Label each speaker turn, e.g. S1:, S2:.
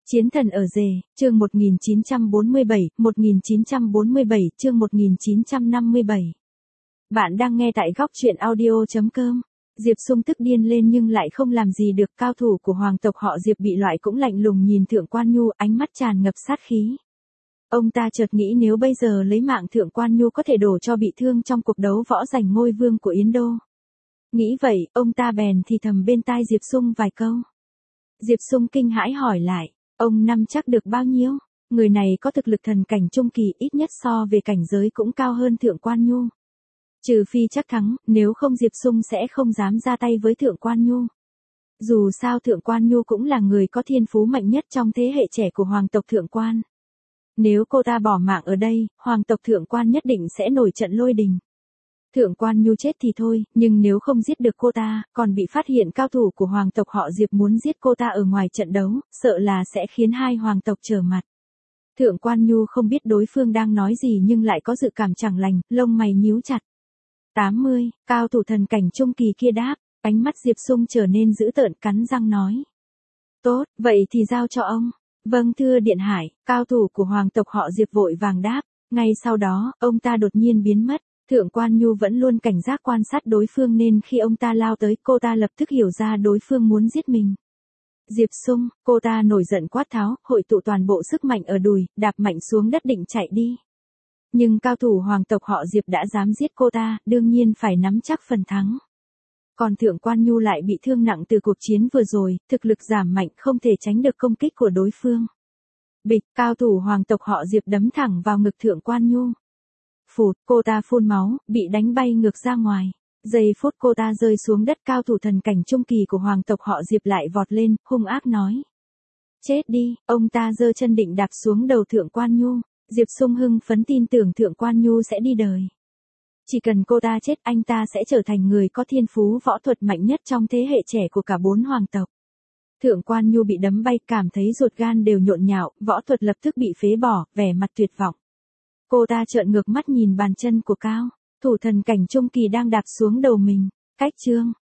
S1: Chiến thần ở rể, chương 1947, chương 1957. Bạn đang nghe tại góc truyện audio.com. Diệp Sung tức điên lên nhưng lại không làm gì được. Cao thủ của hoàng tộc họ Diệp bị loại cũng lạnh lùng nhìn Thượng Quan Nhu, ánh mắt tràn ngập sát khí. Ông ta chợt nghĩ nếu bây giờ lấy mạng Thượng Quan Nhu có thể đổ cho bị thương trong cuộc đấu võ giành ngôi vương của Yến Đô. Nghĩ vậy, ông ta bèn thì thầm bên tai Diệp Sung vài câu. Diệp Sung kinh hãi hỏi lại, ông nắm chắc được bao nhiêu? Người này có thực lực thần cảnh trung kỳ, ít nhất so về cảnh giới cũng cao hơn Thượng Quan Nhu. Trừ phi chắc thắng, nếu không Diệp Sung sẽ không dám ra tay với Thượng Quan Nhu. Dù sao Thượng Quan Nhu cũng là người có thiên phú mạnh nhất trong thế hệ trẻ của hoàng tộc Thượng Quan. Nếu cô ta bỏ mạng ở đây, hoàng tộc Thượng Quan nhất định sẽ nổi trận lôi đình. Thượng Quan Nhu chết thì thôi, nhưng nếu không giết được cô ta, còn bị phát hiện cao thủ của hoàng tộc họ Diệp muốn giết cô ta ở ngoài trận đấu, sợ là sẽ khiến hai hoàng tộc trở mặt. Thượng Quan Nhu không biết đối phương đang nói gì nhưng lại có dự cảm chẳng lành, lông mày nhíu chặt. 80, cao thủ thần cảnh trung kỳ kia đáp, ánh mắt Diệp Sung trở nên dữ tợn, cắn răng nói. Tốt, vậy thì giao cho ông. Vâng thưa điện hải, cao thủ của hoàng tộc họ Diệp vội vàng đáp, ngay sau đó, ông ta đột nhiên biến mất. Thượng Quan Nhu vẫn luôn cảnh giác quan sát đối phương nên khi ông ta lao tới, cô ta lập tức hiểu ra đối phương muốn giết mình. Diệp Sung, cô ta nổi giận quát tháo, hội tụ toàn bộ sức mạnh ở đùi, đạp mạnh xuống đất định chạy đi. Nhưng cao thủ hoàng tộc họ Diệp đã dám giết cô ta, đương nhiên phải nắm chắc phần thắng. Còn Thượng Quan Nhu lại bị thương nặng từ cuộc chiến vừa rồi, thực lực giảm mạnh không thể tránh được công kích của đối phương. Bịch, cao thủ hoàng tộc họ Diệp đấm thẳng vào ngực Thượng Quan Nhu. Phụt, cô ta phun máu, bị đánh bay ngược ra ngoài. Giây phút cô ta rơi xuống đất, cao thủ thần cảnh trung kỳ của hoàng tộc họ Diệp lại vọt lên, hung ác nói. Chết đi, ông ta giơ chân định đạp xuống đầu Thượng Quan Nhu. Diệp Sung hưng phấn tin tưởng Thượng Quan Nhu sẽ đi đời. Chỉ cần cô ta chết, anh ta sẽ trở thành người có thiên phú võ thuật mạnh nhất trong thế hệ trẻ của cả 4 hoàng tộc. Thượng Quan Nhu bị đấm bay, cảm thấy ruột gan đều nhộn nhạo, võ thuật lập tức bị phế bỏ, vẻ mặt tuyệt vọng. Cô ta trợn ngược mắt nhìn bàn chân của cao thủ thần cảnh trung kỳ đang đạp xuống đầu mình. Cách chương